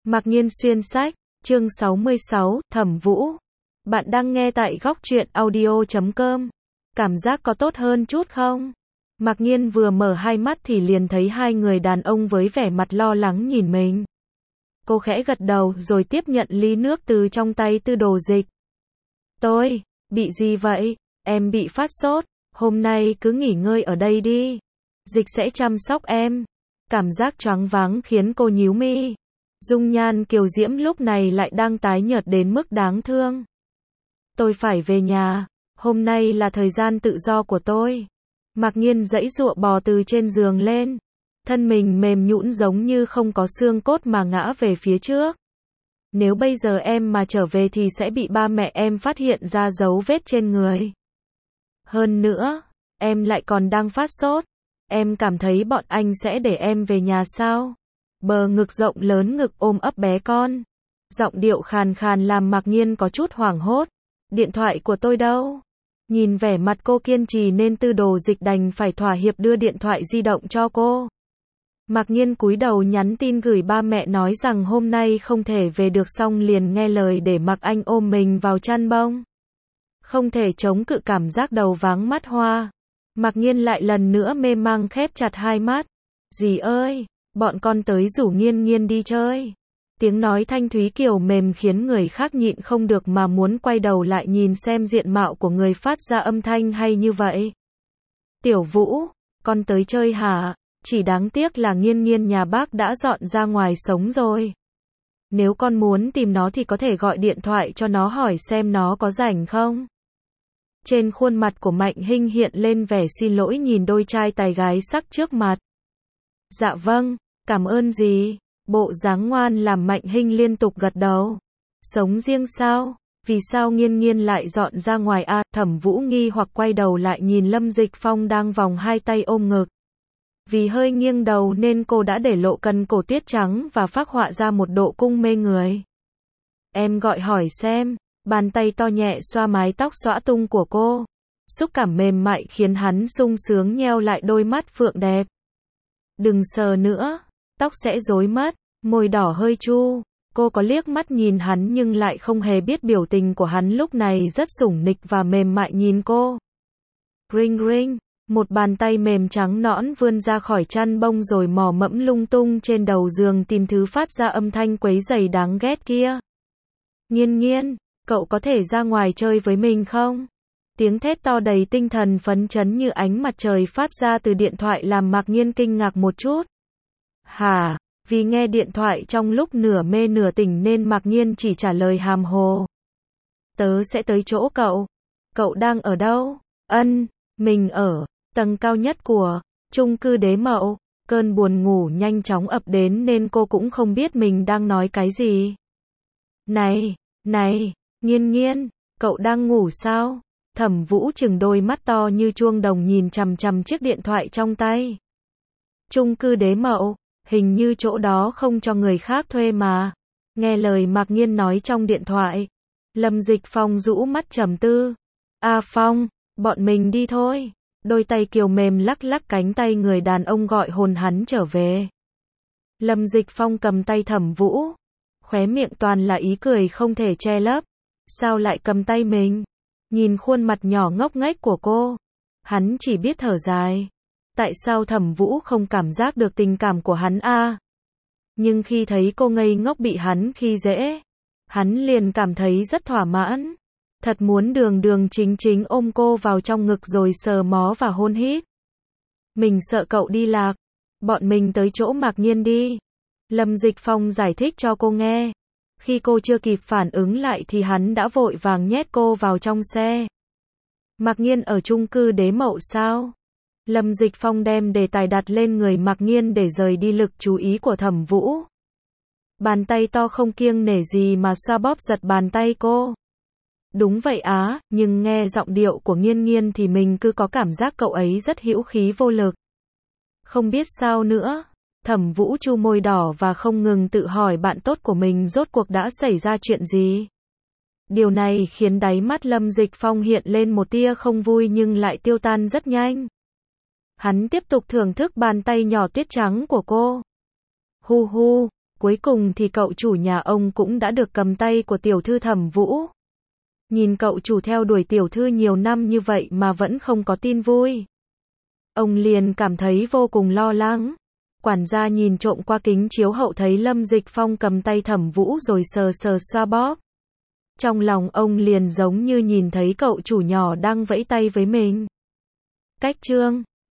Mạc Nhiên xuyên sách, chương 66, Thẩm Vũ. Bạn đang nghe tại góc truyện audio.com. Cảm giác có tốt hơn chút không? Mạc Nhiên vừa mở hai mắt thì liền thấy hai người đàn ông với vẻ mặt lo lắng nhìn mình. Cô khẽ gật đầu rồi tiếp nhận ly nước từ trong tay Tư Đồ Dịch. Tôi, bị gì vậy? Em bị phát sốt, hôm nay cứ nghỉ ngơi ở đây đi. Dịch sẽ chăm sóc em. Cảm giác choáng váng khiến cô nhíu mi. Dung nhan kiều diễm lúc này lại đang tái nhợt đến mức đáng thương. Tôi phải về nhà, hôm nay là thời gian tự do của tôi. Mạc Nhiên giãy giụa bò từ trên giường lên. Thân mình mềm nhũn giống như không có xương cốt mà ngã về phía trước. Nếu bây giờ em mà trở về thì sẽ bị ba mẹ em phát hiện ra dấu vết trên người. Hơn nữa, em lại còn đang phát sốt. Em cảm thấy bọn anh sẽ để em về nhà sao? Bờ ngực rộng lớn ngực ôm ấp bé con. Giọng điệu khàn khàn làm Mạc Nhiên có chút hoảng hốt. Điện thoại của tôi đâu? Nhìn vẻ mặt cô kiên trì nên Tư Đồ Dịch đành phải thỏa hiệp đưa điện thoại di động cho cô. Mạc Nhiên cúi đầu nhắn tin gửi ba mẹ nói rằng hôm nay không thể về được, xong liền nghe lời để Mạc Anh ôm mình vào chăn bông. Không thể chống cự cảm giác đầu váng mắt hoa. Mạc Nhiên lại lần nữa mê mang khép chặt hai mắt. Dì ơi, bọn con tới rủ Nhiên Nhiên đi chơi. Tiếng nói thanh thúy kiều mềm khiến người khác nhịn không được mà muốn quay đầu lại nhìn xem diện mạo của người phát ra âm thanh hay như vậy. Tiểu Vũ, con tới chơi hả? Chỉ đáng tiếc là Nhiên Nhiên nhà bác đã dọn ra ngoài sống rồi. Nếu con muốn tìm nó thì có thể gọi điện thoại cho nó hỏi xem nó có rảnh không. Trên khuôn mặt của Mạnh Hinh hiện lên vẻ xin lỗi nhìn đôi trai tài gái sắc trước mặt. Dạ vâng, cảm ơn dì. Bộ dáng ngoan làm Mạnh Hinh liên tục gật đầu. Sống riêng sao? Vì sao Nhiên Nhiên lại dọn ra ngoài à? Thẩm Vũ nghi hoặc quay đầu lại nhìn Lâm Dịch Phong đang vòng hai tay ôm ngực. Vì hơi nghiêng đầu nên cô đã để lộ cần cổ tuyết trắng và phác họa ra một độ cung mê người. Em gọi hỏi xem. Bàn tay to nhẹ xoa mái tóc xõa tung của cô. Xúc cảm mềm mại khiến hắn sung sướng nheo lại đôi mắt phượng đẹp. Đừng sờ nữa, tóc sẽ rối mất. Môi đỏ hơi chu. Cô có liếc mắt nhìn hắn nhưng lại không hề biết biểu tình của hắn lúc này rất sủng nịch và mềm mại nhìn cô. Ring ring, một bàn tay mềm trắng nõn vươn ra khỏi chăn bông rồi mò mẫm lung tung trên đầu giường tìm thứ phát ra âm thanh quấy rầy đáng ghét kia. Nhiên Nhiên, cậu có thể ra ngoài chơi với mình không? Tiếng thét to đầy tinh thần phấn chấn như ánh mặt trời phát ra từ điện thoại làm Mạc Nhiên kinh ngạc một chút. Hả? Vì nghe điện thoại trong lúc nửa mê nửa tỉnh nên Mạc Nhiên chỉ trả lời hàm hồ. Tớ sẽ tới chỗ cậu. Cậu đang ở đâu? Mình ở tầng cao nhất của chung cư Đế Mậu. Cơn buồn ngủ nhanh chóng ập đến nên cô cũng không biết mình đang nói cái gì. Này, Nhiên Nhiên, cậu đang ngủ sao? Thẩm Vũ trừng đôi mắt to như chuông đồng nhìn chằm chằm chiếc điện thoại trong tay. Chung cư Đế Mậu, hình như chỗ đó không cho người khác thuê mà. Nghe lời Mạc Nhiên nói trong điện thoại. Lâm Dịch Phong rũ mắt trầm tư. A Phong, bọn mình đi thôi. Đôi tay kiều mềm lắc lắc cánh tay người đàn ông gọi hồn hắn trở về. Lâm Dịch Phong cầm tay Thẩm Vũ. Khóe miệng toàn là ý cười không thể che lấp. Sao lại cầm tay mình? Nhìn khuôn mặt nhỏ ngốc nghếch của cô. Hắn chỉ biết thở dài. Tại sao Thẩm Vũ không cảm giác được tình cảm của hắn a? Nhưng khi thấy cô ngây ngốc bị hắn khi dễ, hắn liền cảm thấy rất thỏa mãn. Thật muốn đường chính chính ôm cô vào trong ngực rồi sờ mó và hôn hít. Mình sợ cậu đi lạc. Bọn mình tới chỗ Mạc Nhiên đi. Lâm Dịch Phong giải thích cho cô nghe. Khi cô chưa kịp phản ứng lại thì hắn đã vội vàng nhét cô vào trong xe. Mạc Nhiên ở chung cư Đế Mậu sao? Lâm Dịch Phong đem đề tài đặt lên người Mạc Nhiên để rời đi lực chú ý của Thẩm Vũ. Bàn tay to không kiêng nể gì mà xoa bóp giật bàn tay cô. Đúng vậy á, nhưng nghe giọng điệu của Nhiên Nhiên thì mình cứ có cảm giác cậu ấy rất hữu khí vô lực. Không biết sao nữa. Thẩm Vũ chu môi đỏ và không ngừng tự hỏi bạn tốt của mình rốt cuộc đã xảy ra chuyện gì. Điều này khiến đáy mắt Lâm Dịch Phong hiện lên một tia không vui nhưng lại tiêu tan rất nhanh. Hắn tiếp tục thưởng thức bàn tay nhỏ tuyết trắng của cô. Hu hu, Cuối cùng thì cậu chủ nhà ông cũng đã được cầm tay của tiểu thư Thẩm Vũ. Nhìn cậu chủ theo đuổi tiểu thư nhiều năm như vậy mà vẫn không có tin vui. Ông liền cảm thấy vô cùng lo lắng. Quản gia nhìn trộm qua kính chiếu hậu thấy Lâm Dịch Phong cầm tay Thẩm Vũ rồi sờ sờ xoa bóp. Trong lòng ông liền giống như nhìn thấy cậu chủ nhỏ đang vẫy tay với mình. Cách chương